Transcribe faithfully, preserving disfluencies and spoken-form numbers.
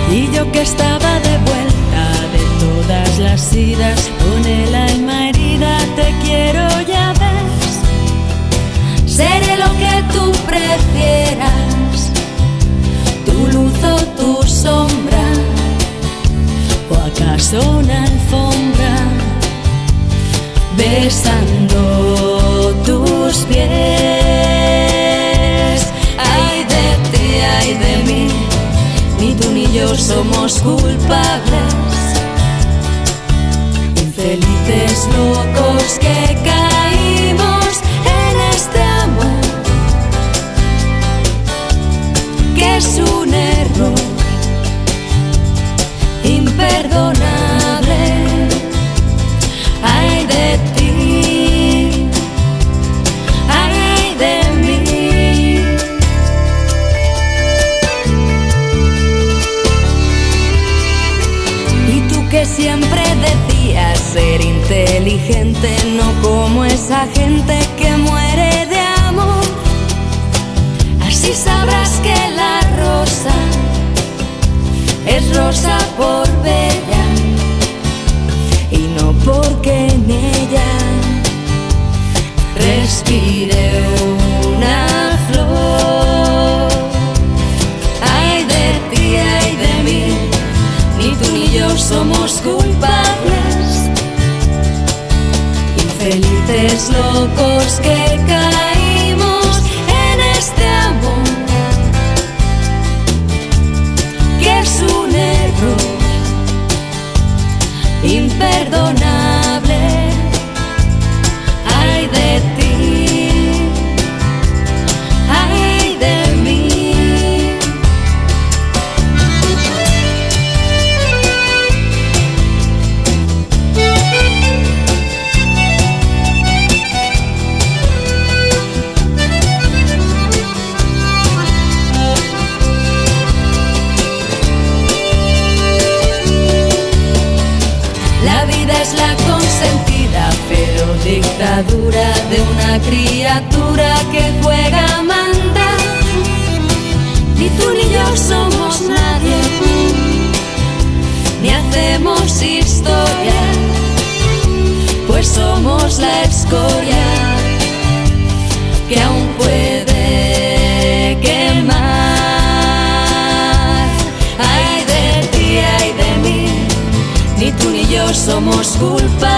Y yo que estaba de vuelta de todas las idas, con el alma herida, te quiero, ya ves. Seré lo que tú prefieras, tu luz o tu sombra, o acaso una alfombra, besando tus pies. Ay de ti, ay de mí, ni tú ni yo somos culpables, infelices locos que caímos en este amor, que es un error imperdonable. Ay de ti, ay de mí. Y tú que siempre decías ser inteligente, no como esa gente que muere de amor, así sabrás que la rosa es rosa por bella y no porque en ella respire una flor. Ay de ti, ay de mí, ni tú ni yo somos culpables, infelices locos que caímos en este amor, que es un error imperdonable. Ay de ti, ay de mí. La vida es la consentida, pero dictadura de una criatura que juega a mandar. Ni tú ni yo somos nadie, ni hacemos historia, pues somos la escoria que aún puede quemar. Ay de ti, ay de mí, ni tú ni yo somos culpables,